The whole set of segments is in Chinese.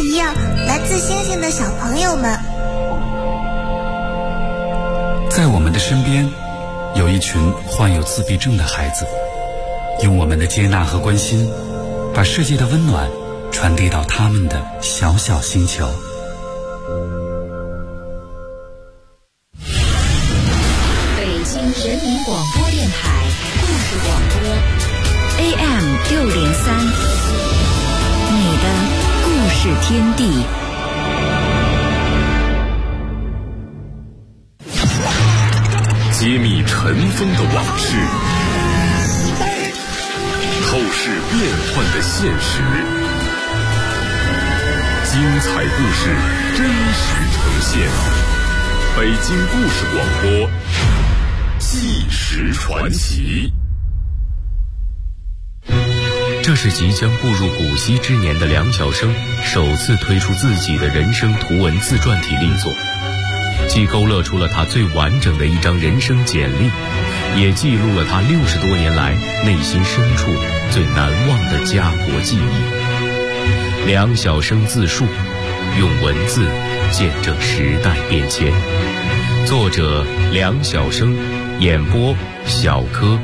一样来自星星的小朋友们。 在我们的身边，有一群患有自闭症的孩子，用我们的接纳和关心，把世界的温暖传递到他们的小小星球。 北京人民广播电台故事广播 AM603，你的故事天地。 揭秘尘封的往事，透视变幻的现实，精彩故事真实呈现。北京故事广播，纪实传奇。 这是即将步入古稀之年的梁晓声首次推出自己的人生图文自传体力作，既勾勒出了他最完整的一张人生简历，也记录了他60多年来内心深处最难忘的家国记忆。梁晓声自述，用文字见证时代变迁。作者梁晓声，演播小柯。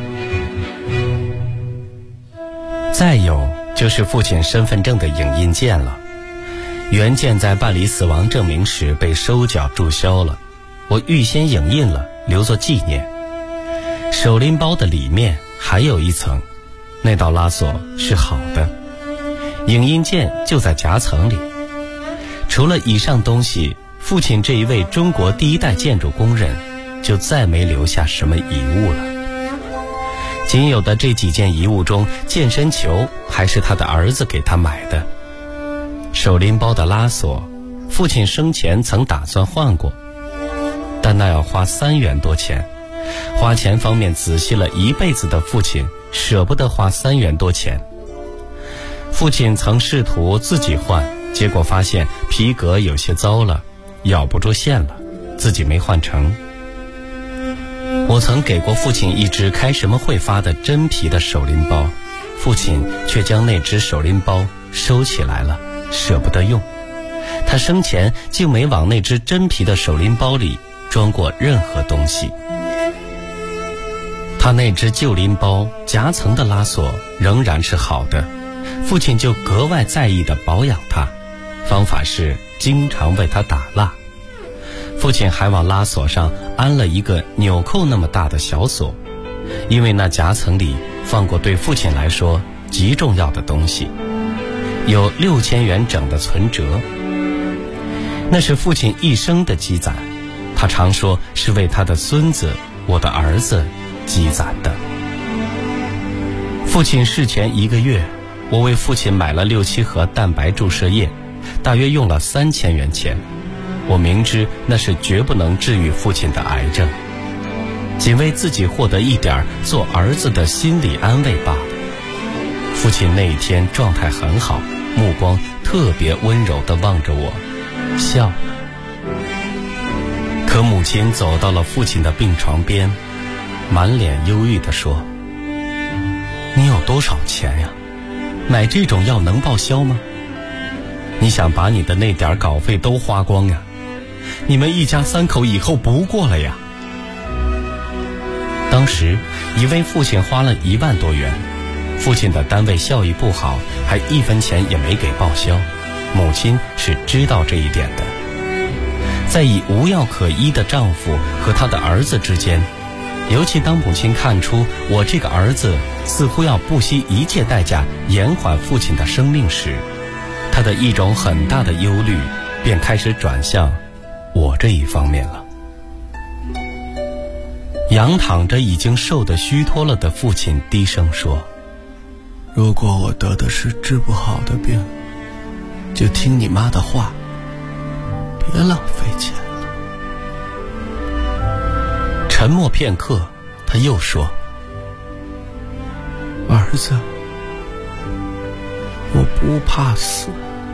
再有就是父亲身份证的影印件了。原件在办理死亡证明时被收缴注销了，我预先影印了，留作纪念。手拎包的里面还有一层，那道拉锁是好的，影印件就在夹层里。除了以上东西，父亲这一位中国第一代建筑工人就再没留下什么遗物了。仅有的这几件遗物中，健身球还是他的儿子给他买的。手拎包的拉锁，父亲生前曾打算换过，但那要花3元多钱。花钱方面仔细了一辈子的父亲，舍不得花3元多钱。父亲曾试图自己换，结果发现皮革有些糟了，咬不住线了，自己没换成。我曾给过父亲一只开什么会发的真皮的手拎包，父亲却将那只手拎包收起来了，舍不得用。他生前就没往那只真皮的手拎包里装过任何东西。他那只旧拎包夹层的拉锁仍然是好的，父亲就格外在意地保养它，方法是经常为它打蜡。父亲还往拉锁上安了一个纽扣那么大的小锁，因为那夹层里放过对父亲来说极重要的东西，有6000元整的存折。那是父亲一生的积攒，他常说是为他的孙子，我的儿子积攒的。父亲逝前1个月，我为父亲买了6、7盒蛋白注射液，大约用了3000元钱。我明知那是绝不能治愈父亲的癌症，仅为自己获得一点做儿子的心理安慰罢了。父亲那一天状态很好，目光特别温柔地望着我，笑了。可母亲走到了父亲的病床边，满脸忧郁地说：“你有多少钱呀？买这种药能报销吗？你想把你的那点稿费都花光呀？你们一家3口以后不过了呀。”当时以为父亲花了1万多元，父亲的单位效益不好，还1分钱也没给报销。母亲是知道这一点的。在以无药可医的丈夫和他的儿子之间，尤其当母亲看出我这个儿子似乎要不惜一切代价延缓父亲的生命时，他的一种很大的忧虑便开始转向我这一方面了。仰躺着已经瘦得虚脱了的父亲低声说：“如果我得的是治不好的病，就听你妈的话，别浪费钱了。”沉默片刻，他又说：“儿子，我不怕死。”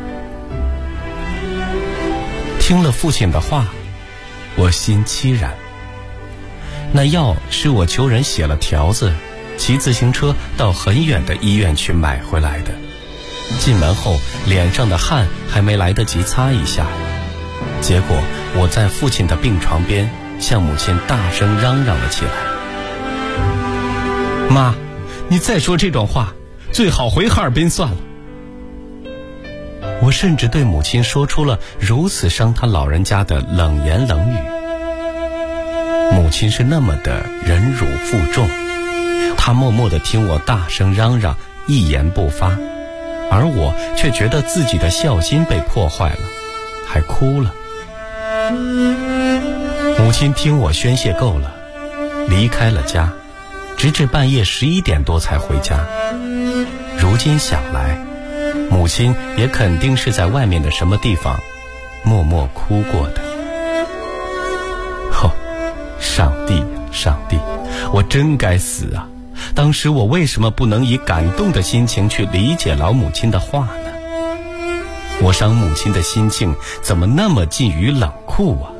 听了父亲的话，我心凄然。那药是我求人写了条子，骑自行车到很远的医院去买回来的。 进门后脸上的汗还没来得及擦一下，结果我在父亲的病床边向母亲大声嚷嚷了起来：妈，你再说这种话，最好回哈尔滨算了。我甚至对母亲说出了如此伤她老人家的冷言冷语。母亲是那么的忍辱负重，她默默地听我大声嚷嚷，一言不发，而我却觉得自己的孝心被破坏了，还哭了。母亲听我宣泄够了，离开了家，直至半夜11点多才回家。如今想来，母亲也肯定是在外面的什么地方默默哭过的。上帝呀，上帝，我真该死啊！当时我为什么不能以感动的心情去理解老母亲的话呢？我伤母亲的心境怎么那么近于冷酷啊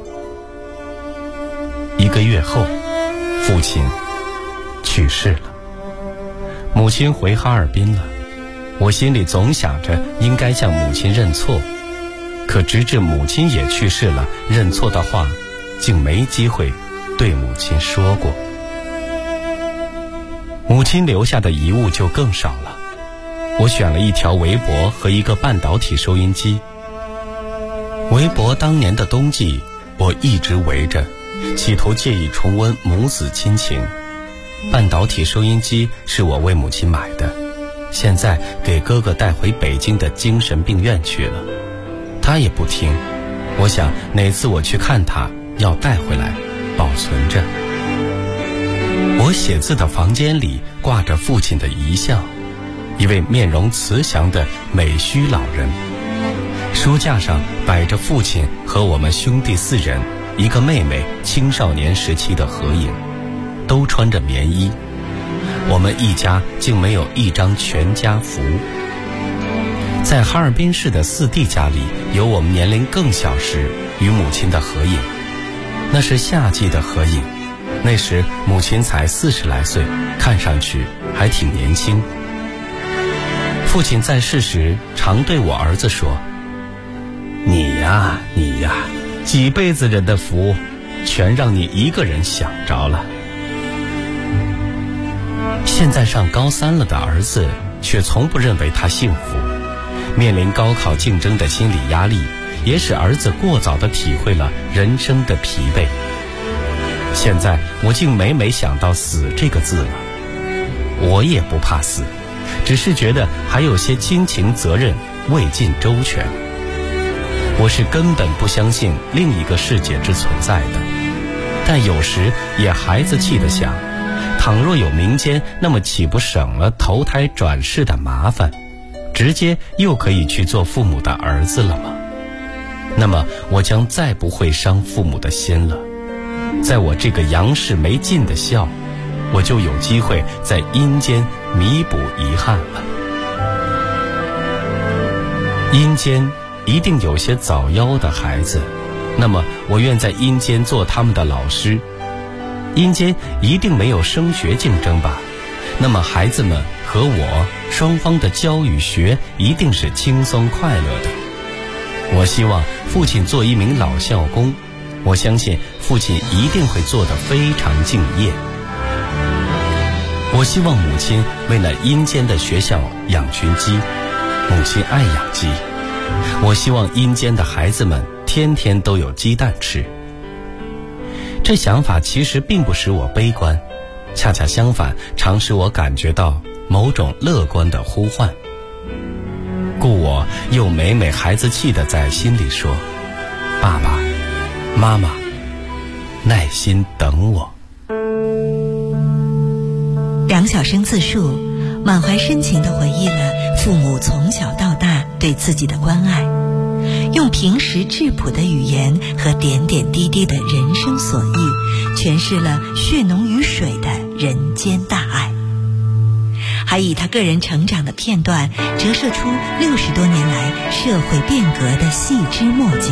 ？1个月后，父亲去世了，母亲回哈尔滨了。我心里总想着应该向母亲认错，可直至母亲也去世了，认错的话竟没机会对母亲说过。母亲留下的遗物就更少了。我选了一条围脖和一个半导体收音机。围脖当年的冬季，我一直围着，企图借以重温母子亲情。半导体收音机是我为母亲买的，现在给哥哥带回北京的精神病院去了，他也不听。我想哪次我去看他，要带回来保存着。我写字的房间里挂着父亲的遗像，一位面容慈祥的美须老人。书架上摆着父亲和我们兄弟4人，一个妹妹青少年时期的合影，都穿着棉衣。我们一家竟没有一张全家福。在哈尔滨市的4弟家里，有我们年龄更小时与母亲的合影，那是夏季的合影，那时母亲才40来岁，看上去还挺年轻。父亲在世时常对我儿子说：你呀，几辈子人的福全让你一个人享着了。现在上高3了的儿子却从不认为他幸福，面临高考竞争的心理压力，也使儿子过早地体会了人生的疲惫。现在我竟每每想到死这个字了。我也不怕死，只是觉得还有些亲情责任未尽周全。我是根本不相信另一个世界之存在的，但有时也孩子气地想，倘若有民间，那么岂不省了投胎转世的麻烦，直接又可以去做父母的儿子了吗？那么我将再不会伤父母的心了。在我这个阳世没尽的孝，我就有机会在阴间弥补遗憾了。阴间一定有些早夭的孩子，那么我愿在阴间做他们的老师。阴间一定没有升学竞争吧？那么孩子们和我双方的教与学一定是轻松快乐的。我希望父亲做一名老校工，我相信父亲一定会做得非常敬业。我希望母亲为那阴间的学校养群鸡，母亲爱养鸡。我希望阴间的孩子们天天都有鸡蛋吃。这想法其实并不使我悲观，恰恰相反，常使我感觉到某种乐观的呼唤。故我又每每孩子气地在心里说：爸爸妈妈，耐心等我。 梁晓声自述，满怀深情地回忆了父母从小到大对自己的关爱，用平实质朴的语言和点点滴滴的人生所遇，诠释了血浓于水的人间大爱，还以他个人成长的片段折射出60多年来社会变革的细枝末节。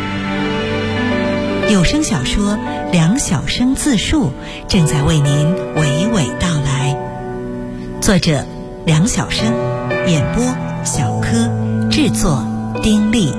有声小说《梁晓声自述》正在为您娓娓道来，作者梁晓声，演播小柯，制作丁力。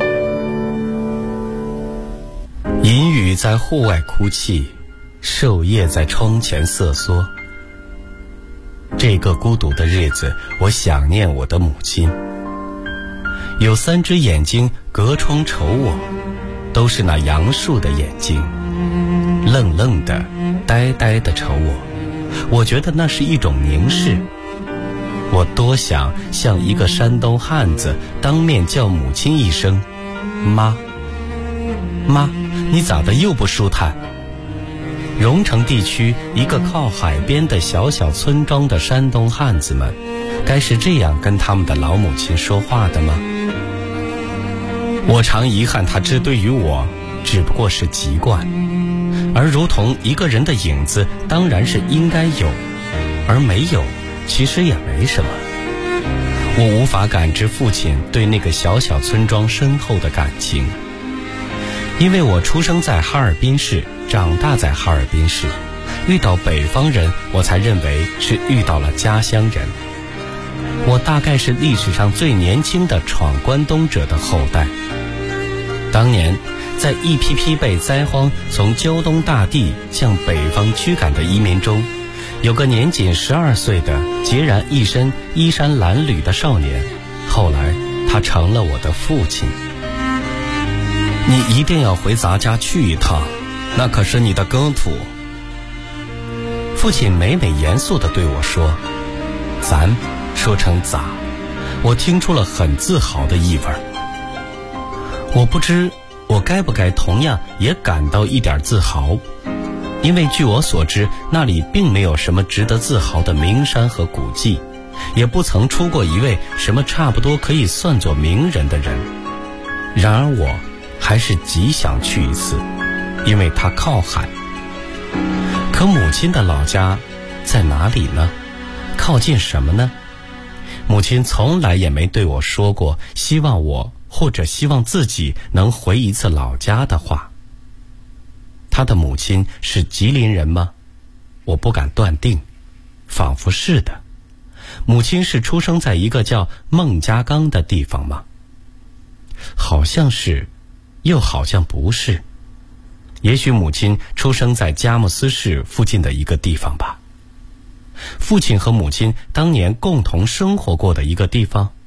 银雨在户外哭泣，兽叶在窗前瑟缩。这个孤独的日子，我想念我的母亲。有3只眼睛隔窗瞅我，都是那杨树的眼睛，愣愣的、呆呆的瞅我。我觉得那是一种凝视。我多想像一个山东汉子，当面叫母亲一声妈。妈，你咋的又不舒坦？荣城地区一个靠海边的小小村庄的山东汉子们，该是这样跟他们的老母亲说话的吗？我常遗憾，他这对于我只不过是习惯，而如同一个人的影子，当然是应该有，而没有其实也没什么。我无法感知父亲对那个小小村庄深厚的感情，因为我出生在哈尔滨市，长大在哈尔滨市，遇到北方人，我才认为是遇到了家乡人。我大概是历史上最年轻的闯关东者的后代。当年在一批批被灾荒从胶东大地向北方驱赶的移民中，有个年仅12岁的孑然一身衣衫褴褛的少年，后来他成了我的父亲。你一定要回咱家去一趟，那可是你的耕土。父亲每每严肃地对我说，咱说成咋，我听出了很自豪的意味。我不知我该不该同样也感到一点自豪，因为据我所知，那里并没有什么值得自豪的名山和古迹，也不曾出过一位什么差不多可以算作名人的人。然而我还是极想去一次，因为它靠海。可母亲的老家在哪里呢？靠近什么呢？母亲从来也没对我说过希望我或者希望自己能回一次老家的话。她的母亲是吉林人吗？我不敢断定，仿佛是的。母亲是出生在一个叫孟家岗的地方吗？好像是，又好像不是。也许母亲出生在佳木斯市附近的一个地方吧。父亲和母亲当年共同生活过的一个地方。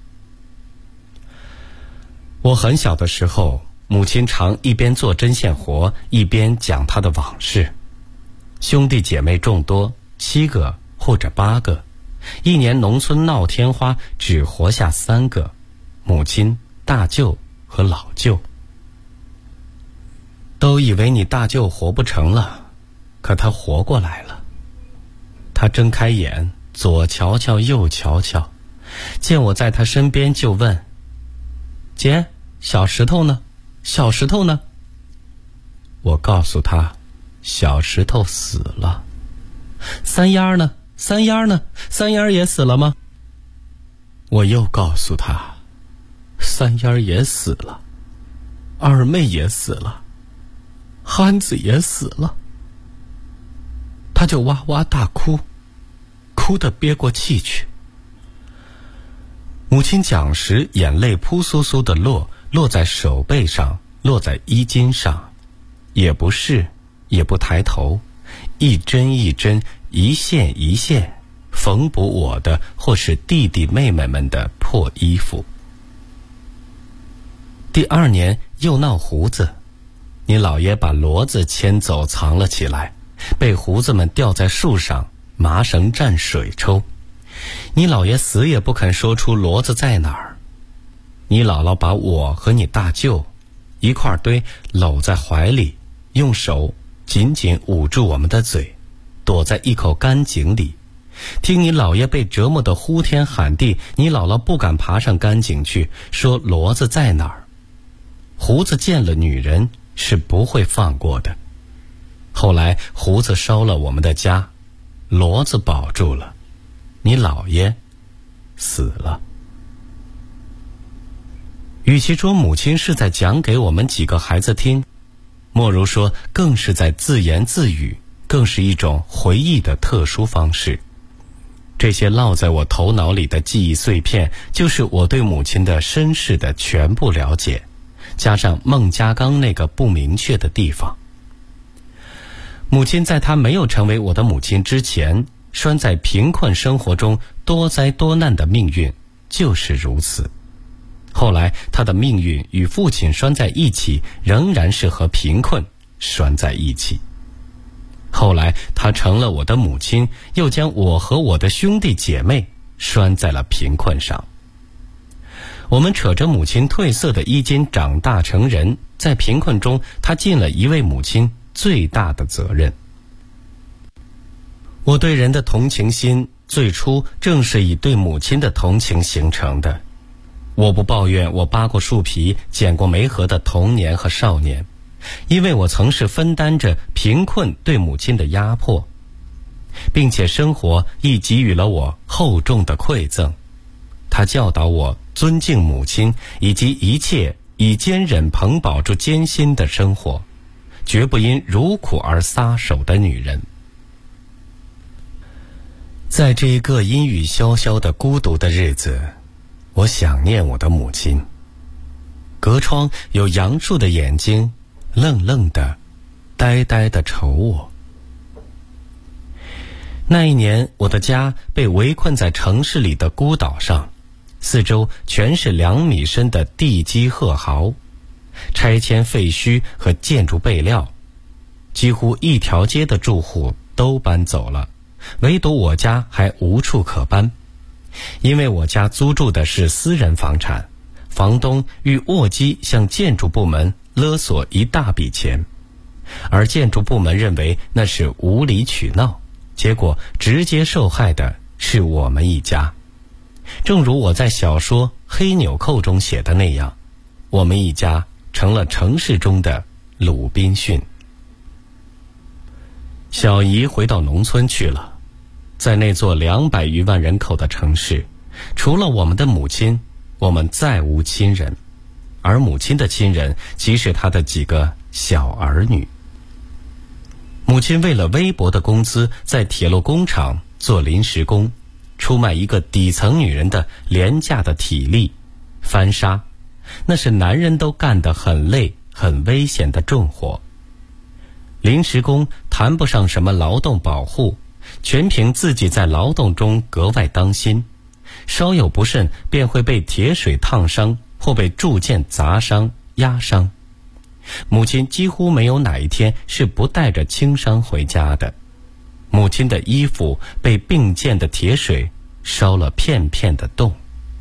我很小的时候，母亲常一边做针线活，一边讲她的往事。兄弟姐妹众多，7个或者8个，一年农村闹天花，只活下3个，母亲、大舅和老舅。都以为你大舅活不成了，可他活过来了。他睁开眼，左瞧瞧右瞧瞧，见我在他身边就问，姐，小石头呢？小石头呢？我告诉他，小石头死了。三丫呢？三丫呢？三丫也死了吗？我又告诉他，三丫也死了，二妹也死了，憨子也死了。他就哇哇大哭，哭得憋过气去。母亲讲时，眼泪扑簌簌地落在手背上，落在衣襟上，也不是，也不抬头，一针一针，一线一线，缝补我的或是弟弟妹妹们的破衣服。第2年又闹胡子，你姥爷把骡子牵走藏了起来，被胡子们吊在树上，麻绳蘸水抽。你姥爷死也不肯说出骡子在哪儿。你姥姥把我和你大舅一块堆搂在怀里，用手紧紧捂住我们的嘴，躲在一口干井里。听你姥爷被折磨得呼天喊地，你姥姥不敢爬上干井去，说骡子在哪儿。胡子见了女人是不会放过的。后来胡子烧了我们的家，骡子保住了，你姥爷死了。与其说母亲是在讲给我们几个孩子听，莫如说更是在自言自语，更是一种回忆的特殊方式。 这些烙在我头脑里的记忆碎片，就是我对母亲的身世的全部了解，加上孟家岗那个不明确的地方。母亲在她没有成为我的母亲之前，拴在贫困生活中多灾多难的命运就是如此。后来她的命运与父亲拴在一起，仍然是和贫困拴在一起。后来她成了我的母亲，又将我和我的兄弟姐妹拴在了贫困上。我们扯着母亲褪色的衣襟长大成人，在贫困中她尽了一位母亲最大的责任。我对人的同情心最初正是以对母亲的同情形成的。我不抱怨我扒过树皮捡过煤核的童年和少年，因为我曾是分担着贫困对母亲的压迫，并且生活亦给予了我厚重的馈赠。他教导我尊敬母亲，以及一切以坚忍彭保住艰辛的生活，绝不因如苦而撒手的女人。在这一个阴雨潇潇的孤独的日子，我想念我的母亲。隔窗有杨树的眼睛，愣愣的呆呆的瞅我。那一年，我的家被围困在城市里的孤岛上，四周全是2米深的地基壑壕，拆迁废墟和建筑备料，几乎一条街的住户都搬走了，唯独我家还无处可搬。因为我家租住的是私人房产，房东欲卧机向建筑部门勒索一大笔钱，而建筑部门认为那是无理取闹，结果直接受害的是我们一家。正如我在小说《黑纽扣》中写的那样，我们一家成了城市中的鲁滨逊。小姨回到农村去了。在那座200余万人口的城市，除了我们的母亲，我们再无亲人，而母亲的亲人即是她的几个小儿女。母亲为了微薄的工资，在铁路工厂做临时工，出卖一个底层女人的廉价的体力，翻砂，那是男人都干得很累很危险的重活。临时工谈不上什么劳动保护，全凭自己在劳动中格外当心，稍有不慎便会被铁水烫伤，或被铸剑砸伤压伤。母亲几乎没有哪一天是不带着轻伤回家的。母亲的衣服被并剑的铁水烧了片片的洞。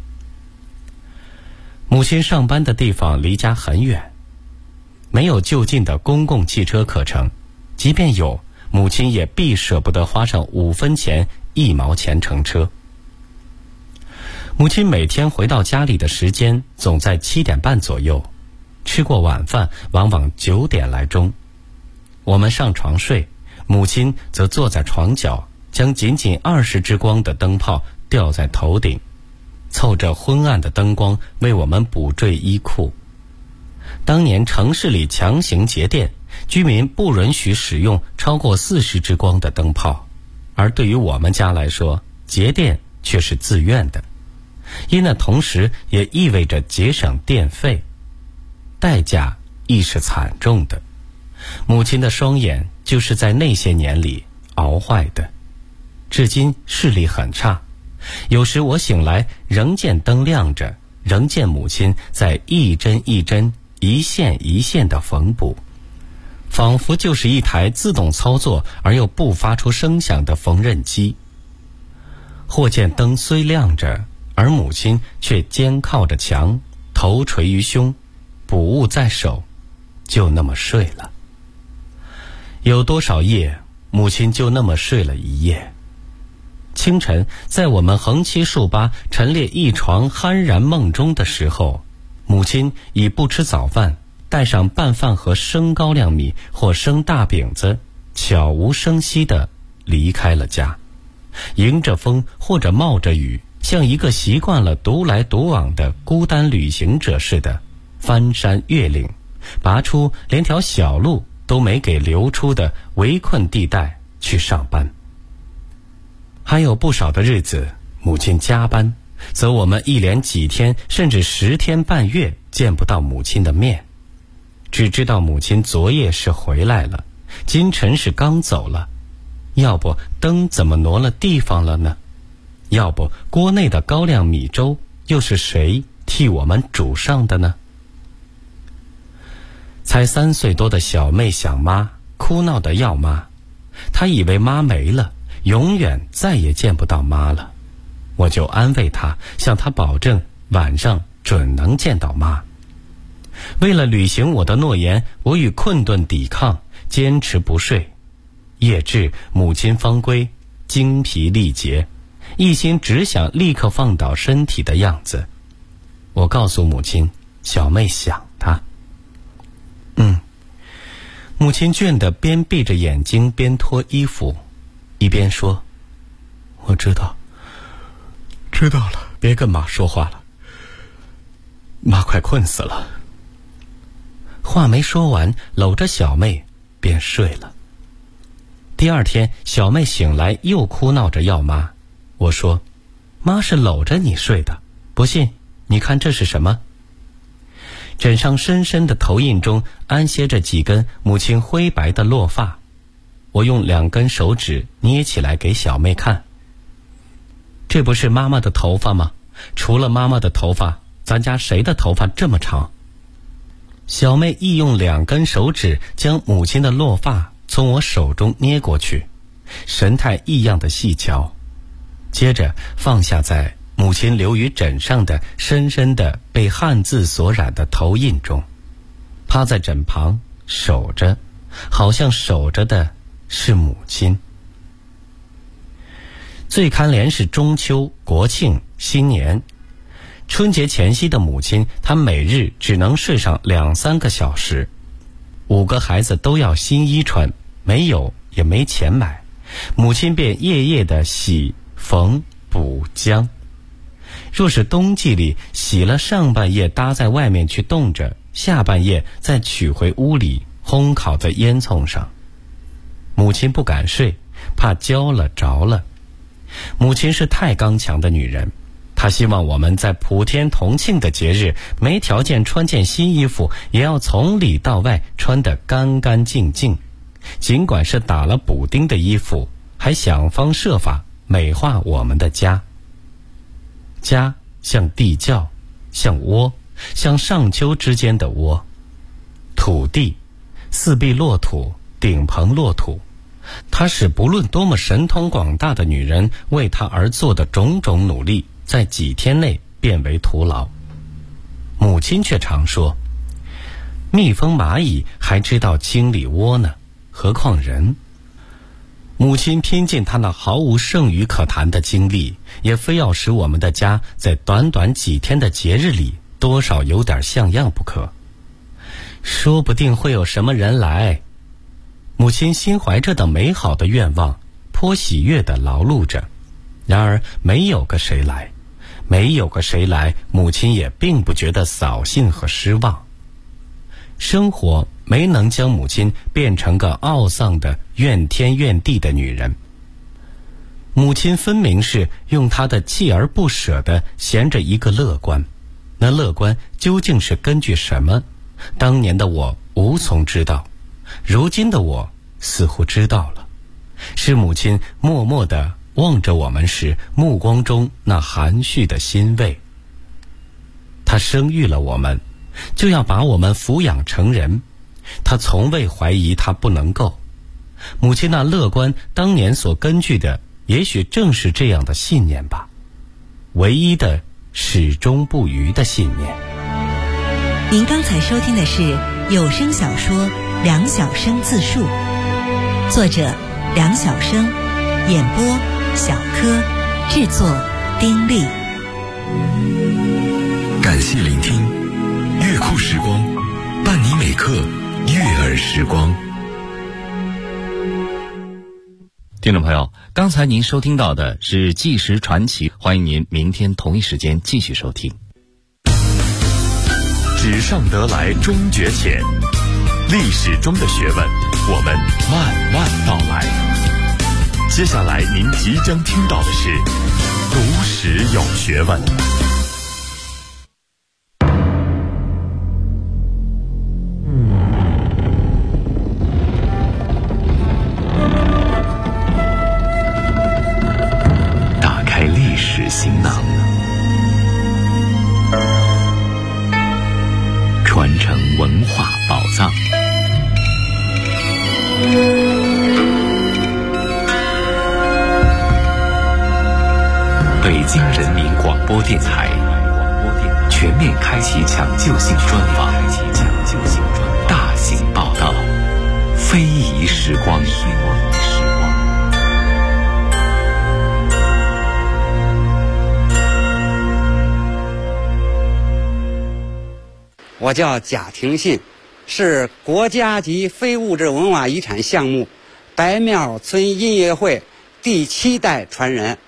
母亲上班的地方离家很远，没有就近的公共汽车可乘，即便有，母亲也必舍不得花上5分钱1毛钱乘车。母亲每天回到家里的时间总在7点半左右，吃过晚饭往往9点来钟。我们上床睡，母亲则坐在床角，将仅仅20支光的灯泡吊在头顶，凑着昏暗的灯光为我们补缀衣裤。当年城市里强行节电，居民不允许使用超过40支光的灯泡，而对于我们家来说，节电却是自愿的，因那同时也意味着节省电费，代价亦是惨重的。母亲的双眼就是在那些年里熬坏的，至今视力很差，有时我醒来仍见灯亮着，仍见母亲在一针一针一线一线的缝补，仿佛就是一台自动操作而又不发出声响的缝纫机。或见灯虽亮着，而母亲却肩靠着墙，头垂于胸，补物在手，就那么睡了。有多少夜，母亲就那么睡了一夜。清晨，在我们横七竖八陈列一床酣然梦中的时候，母亲已不吃早饭，带上拌饭和生高粱米或生大饼子，悄无声息地离开了家，迎着风或者冒着雨，像一个习惯了独来独往的孤单旅行者似的，翻山越岭，拔出连条小路都没给留出的围困地带去上班。 还有不少的日子，母亲加班，则我们一连几天甚至10天半月见不到母亲的面，只知道母亲昨夜是回来了，今晨是刚走了，要不灯怎么挪了地方了呢？要不锅内的高粱米粥又是谁替我们煮上的呢？才3岁多的小妹想妈，哭闹的要妈，她以为妈没了，永远再也见不到妈了。我就安慰她，向她保证晚上准能见到妈。为了履行我的诺言，我与困顿抵抗，坚持不睡。夜至母亲方归，精疲力竭，一心只想立刻放倒身体的样子。我告诉母亲，小妹想她。母亲倦得边闭着眼睛边脱衣服，一边说：我知道了，别跟妈说话了，妈快困死了。话没说完，搂着小妹便睡了。第二天，小妹醒来又哭闹着要妈。我说：妈是搂着你睡的，不信你看这是什么？枕上深深的头印中安歇着几根母亲灰白的落发，我用2根手指捏起来给小妹看。这不是妈妈的头发吗？除了妈妈的头发，咱家谁的头发这么长？小妹亦用2根手指将母亲的落发从我手中捏过去，神态异样的细瞧，接着放下在母亲留于枕上的深深的被汗渍所染的头印中，趴在枕旁守着，好像守着的是母亲。最堪怜是中秋、国庆、新年。春节前夕的母亲，她每日只能睡上2-3个小时。5个孩子都要新衣穿，没有也没钱买，母亲便夜夜的洗、缝、补、浆。若是冬季里洗了上半夜搭在外面去冻着，下半夜再取回屋里烘烤在烟囱上。母亲不敢睡，怕焦了着了。母亲是太刚强的女人，她希望我们在普天同庆的节日，没条件穿件新衣服，也要从里到外穿得干干净净，尽管是打了补丁的衣服，还想方设法美化我们的家。家像地窖，像窝，像上丘之间的窝。土地，四壁落土，顶棚落土，她使不论多么神通广大的女人为她而做的种种努力，在几天内变为徒劳。母亲却常说，蜜蜂蚂蚁还知道清理窝呢，何况人？母亲拼尽她那毫无剩余可谈的精力，也非要使我们的家在短短几天的节日里多少有点像样不可。说不定会有什么人来。母亲心怀着的美好的愿望，颇喜悦地劳碌着。然而没有个谁来，母亲也并不觉得扫兴和失望。生活没能将母亲变成个懊丧的怨天怨地的女人。母亲分明是用她的锲而不舍地衔着一个乐观，那乐观究竟是根据什么？当年的我无从知道，如今的我似乎知道了，是母亲默默地望着我们时目光中那含蓄的欣慰。她生育了我们，就要把我们抚养成人，她从未怀疑她不能够。母亲那乐观当年所根据的，也许正是这样的信念吧，唯一的始终不渝的信念。 您刚才收听的是有声小说《梁晓声自述》，作者梁晓声，演播小柯，制作丁力。 感谢聆听，乐库时光，伴你每刻悦耳时光。 听众朋友，刚才您收听到的是纪实传奇，欢迎您明天同一时间继续收听。 纸上得来终觉浅，历史中的学问，我们慢慢道来。 接下来您即将听到的是读史有学问。 打开历史行囊，传承文化宝藏。北京人民广播电台全面开启抢救性专访，大型报道，非遗时光。 我叫贾廷信，是国家级非物质文化遗产项目白庙村音乐会第7代传人。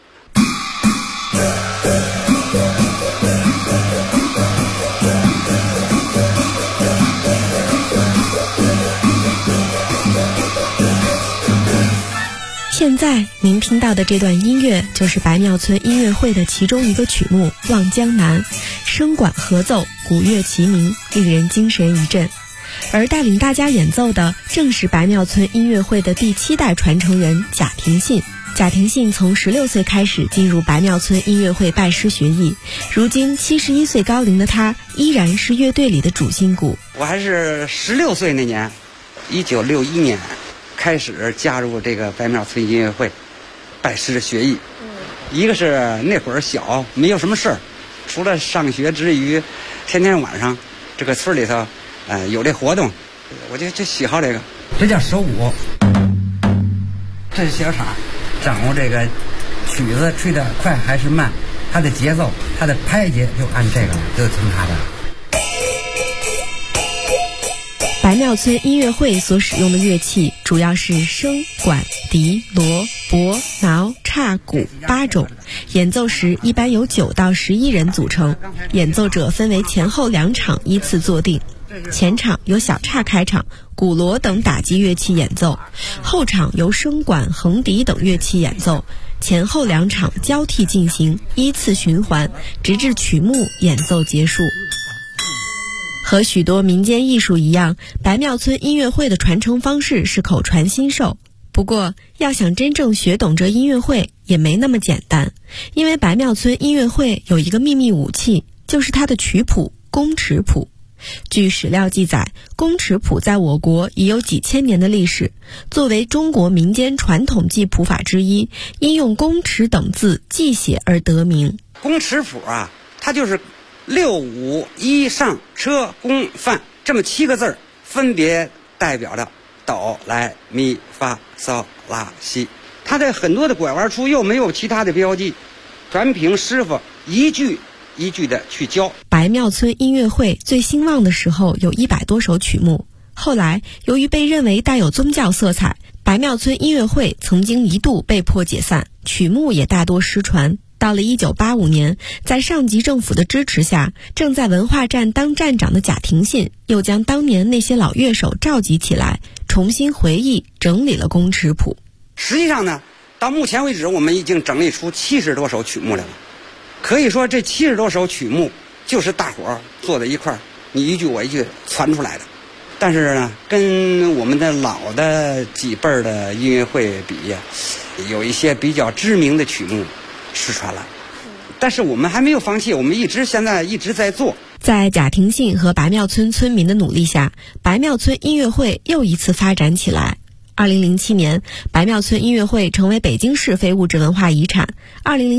现在您听到的这段音乐就是白庙村音乐会的其中一个曲目《望江南》，声管合奏，鼓乐齐鸣，令人精神一振。而带领大家演奏的正是白庙村音乐会的第7代传承人贾廷信。贾廷信从16岁开始进入白庙村音乐会拜师学艺，如今71岁高龄的他依然是乐队里的主心骨。 我还是16岁那年，1961年开始加入这个白庙村音乐会，拜师学艺。一个是那会儿小，没有什么事儿，除了上学之余，天天晚上这个村里头，有这活动，我就喜好这个。这叫手鼓，这是小场，掌握这个曲子吹得快还是慢，它的节奏，它的拍节就按这个，就听它的。 白庙村音乐会所使用的乐器主要是笙、管、笛、锣、钹、挠、叉、鼓8种，演奏时一般由9到11人组成，演奏者分为前后2场依次坐定。前场由小叉开场，鼓锣等打击乐器演奏，后场由笙管、横笛等乐器演奏，前后2场交替进行，依次循环，直至曲目演奏结束。和许多民间艺术一样，白庙村音乐会的传承方式是口传心授。不过，要想真正学懂这音乐会也没那么简单，因为白庙村音乐会有一个秘密武器，就是它的曲谱宫尺谱。据史料记载，宫尺谱在我国已有几千年的历史，作为中国民间传统记谱法之一，因用宫尺等字记写而得名。 宫尺谱啊，它就是6、5、1上车宫范这么7个字，分别代表着哆来咪发嗦拉西。它的很多的拐弯处又没有其他的标记，全凭师傅一句一句的去教。 白庙村音乐会最兴旺的时候有100多首曲目，后来由于被认为带有宗教色彩，白庙村音乐会曾经一度被迫解散，曲目也大多失传。到了1985年，在上级政府的支持下，正在文化站当站长的贾廷信又将当年那些老乐手召集起来，重新回忆整理了宫尺谱。 实际上呢，到目前为止我们已经整理出70多首曲目来了。可以说这70多首曲目就是大伙儿坐在一块儿，你一句我一句传出来的。但是呢，跟我们的老的几辈儿的音乐会比呀，有一些比较知名的曲目失传了。但是我们还没有放弃，我们现在一直在做。 在贾廷信和白庙村村民的努力下，白庙村音乐会又一次发展起来。2007年，白庙村音乐会成为北京市非物质文化遗产。2000